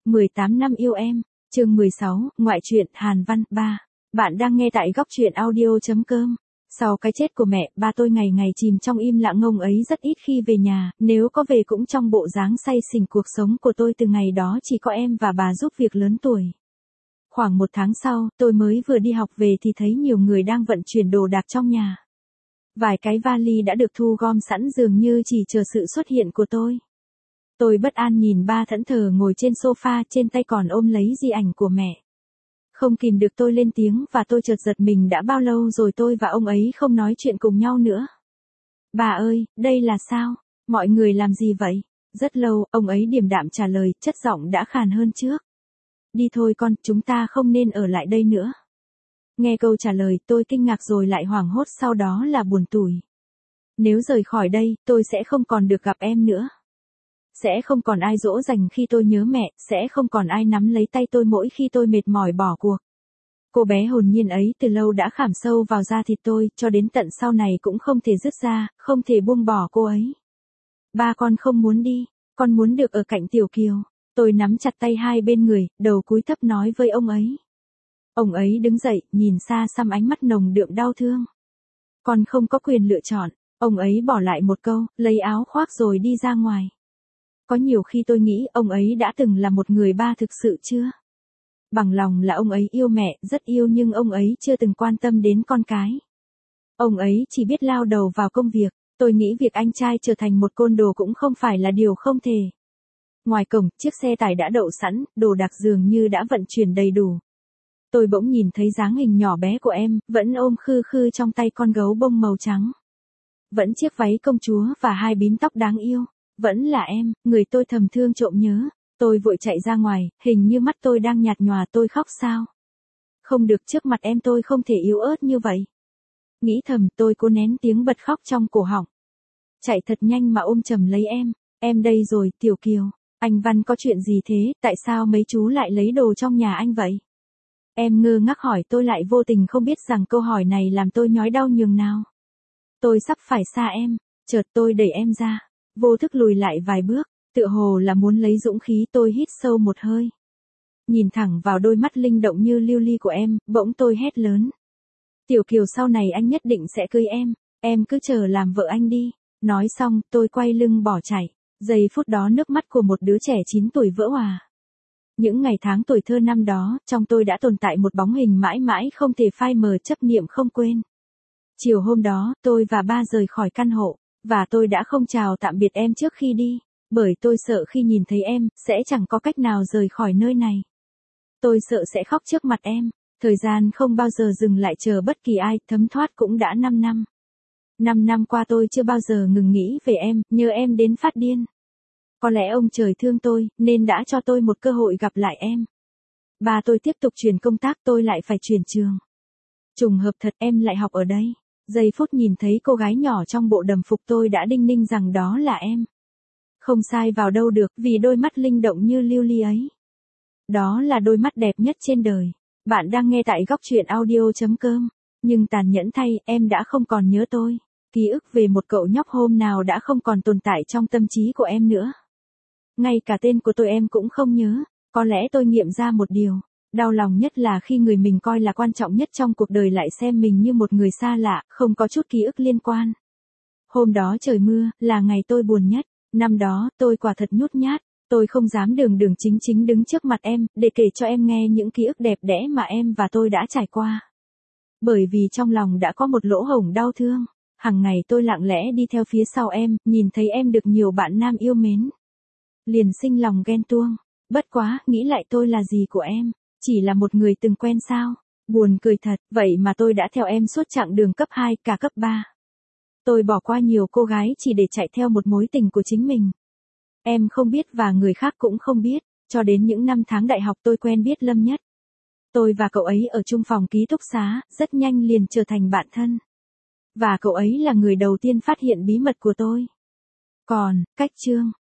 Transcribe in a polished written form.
18 năm yêu em, chương 16, ngoại truyện Hàn Văn 3. Bạn đang nghe tại góc truyện audio.com. Sau cái chết của mẹ, ba tôi ngày ngày chìm trong im lặng, ông ấy rất ít khi về nhà, nếu có về cũng trong bộ dáng say xỉn. Cuộc sống của tôi từ ngày đó chỉ có em và bà giúp việc lớn tuổi. Khoảng 1 tháng sau, tôi mới vừa đi học về thì thấy nhiều người đang vận chuyển đồ đạc trong nhà. Vài cái vali đã được thu gom sẵn dường như chỉ chờ sự xuất hiện của tôi. Tôi bất an nhìn ba thẫn thờ ngồi trên sofa, trên tay còn ôm lấy di ảnh của mẹ. Không kìm được tôi lên tiếng và tôi chợt giật mình, đã bao lâu rồi tôi và ông ấy không nói chuyện cùng nhau nữa. Bà ơi, đây là sao? Mọi người làm gì vậy? Rất lâu, ông ấy điềm đạm trả lời, chất giọng đã khàn hơn trước. Đi thôi con, chúng ta không nên ở lại đây nữa. Nghe câu trả lời, tôi kinh ngạc rồi lại hoảng hốt, sau đó là buồn tủi. Nếu rời khỏi đây, tôi sẽ không còn được gặp em nữa. Sẽ không còn ai dỗ dành khi tôi nhớ mẹ, sẽ không còn ai nắm lấy tay tôi mỗi khi tôi mệt mỏi bỏ cuộc. Cô bé hồn nhiên ấy từ lâu đã khảm sâu vào da thịt tôi, cho đến tận sau này cũng không thể dứt ra, không thể buông bỏ cô ấy. Ba, con không muốn đi, con muốn được ở cạnh Tiểu Kiều. Tôi nắm chặt tay hai bên người, đầu cúi thấp nói với ông ấy. Ông ấy đứng dậy, nhìn xa xăm, ánh mắt nồng đượm đau thương. Con không có quyền lựa chọn. Ông ấy bỏ lại một câu, lấy áo khoác rồi đi ra ngoài. Có nhiều khi tôi nghĩ ông ấy đã từng là một người ba thực sự chưa? Bằng lòng là ông ấy yêu mẹ, rất yêu, nhưng ông ấy chưa từng quan tâm đến con cái. Ông ấy chỉ biết lao đầu vào công việc. Tôi nghĩ việc anh trai trở thành một côn đồ cũng không phải là điều không thể. Ngoài cổng, chiếc xe tải đã đậu sẵn, đồ đạc dường như đã vận chuyển đầy đủ. Tôi bỗng nhìn thấy dáng hình nhỏ bé của em, vẫn ôm khư khư trong tay con gấu bông màu trắng. Vẫn chiếc váy công chúa và hai bím tóc đáng yêu. Vẫn là em, người tôi thầm thương trộm nhớ. Tôi vội chạy ra ngoài, hình như mắt tôi đang nhạt nhòa. Tôi khóc sao? Không được, trước mặt em tôi không thể yếu ớt như vậy. Nghĩ thầm, tôi cố nén tiếng bật khóc trong cổ họng. Chạy thật nhanh mà ôm chầm lấy em. Em đây rồi, Tiểu Kiều. Anh Văn, có chuyện gì thế? Tại sao mấy chú lại lấy đồ trong nhà anh vậy? Em ngơ ngác hỏi, tôi lại vô tình không biết rằng câu hỏi này làm tôi nhói đau nhường nào. Tôi sắp phải xa em. Chợt tôi đẩy em ra. Vô thức lùi lại vài bước, tựa hồ là muốn lấy dũng khí. Tôi hít sâu một hơi. Nhìn thẳng vào đôi mắt linh động như lưu ly của em, bỗng tôi hét lớn. Tiểu Kiều, sau này anh nhất định sẽ cưới em cứ chờ làm vợ anh đi. Nói xong, tôi quay lưng bỏ chạy. Giây phút đó nước mắt của một đứa trẻ 9 tuổi vỡ òa. Những ngày tháng tuổi thơ năm đó, trong tôi đã tồn tại một bóng hình mãi mãi không thể phai mờ, chấp niệm không quên. Chiều hôm đó, tôi và ba rời khỏi căn hộ. Và tôi đã không chào tạm biệt em trước khi đi, bởi tôi sợ khi nhìn thấy em, sẽ chẳng có cách nào rời khỏi nơi này. Tôi sợ sẽ khóc trước mặt em. Thời gian không bao giờ dừng lại chờ bất kỳ ai, thấm thoát cũng đã 5 năm. 5 năm qua tôi chưa bao giờ ngừng nghĩ về em, nhớ em đến phát điên. Có lẽ ông trời thương tôi, nên đã cho tôi một cơ hội gặp lại em. Ba tôi tiếp tục chuyển công tác, tôi lại phải chuyển trường. Trùng hợp thật, em lại học ở đây. Giây phút nhìn thấy cô gái nhỏ trong bộ đồng phục, tôi đã đinh ninh rằng đó là em. Không sai vào đâu được, vì đôi mắt linh động như lưu ly ấy. Đó là đôi mắt đẹp nhất trên đời. Bạn đang nghe tại góc truyện audio.com. Nhưng tàn nhẫn thay, em đã không còn nhớ tôi. Ký ức về một cậu nhóc hôm nào đã không còn tồn tại trong tâm trí của em nữa. Ngay cả tên của tôi em cũng không nhớ. Có lẽ tôi nghiệm ra một điều. Đau lòng nhất là khi người mình coi là quan trọng nhất trong cuộc đời lại xem mình như một người xa lạ, không có chút ký ức liên quan. Hôm đó trời mưa, là ngày tôi buồn nhất. Năm đó, tôi quả thật nhút nhát. Tôi không dám đường đường chính chính đứng trước mặt em, để kể cho em nghe những ký ức đẹp đẽ mà em và tôi đã trải qua. Bởi vì trong lòng đã có một lỗ hổng đau thương. Hằng ngày tôi lặng lẽ đi theo phía sau em, nhìn thấy em được nhiều bạn nam yêu mến. Liền sinh lòng ghen tuông. Bất quá, nghĩ lại tôi là gì của em? Chỉ là một người từng quen sao? Buồn cười thật, vậy mà tôi đã theo em suốt chặng đường cấp 2, cả cấp 3. Tôi bỏ qua nhiều cô gái chỉ để chạy theo một mối tình của chính mình. Em không biết và người khác cũng không biết, cho đến những năm tháng đại học tôi quen biết Lâm Nhất. Tôi và cậu ấy ở chung phòng ký túc xá, rất nhanh liền trở thành bạn thân. Và cậu ấy là người đầu tiên phát hiện bí mật của tôi. Còn, cách chương,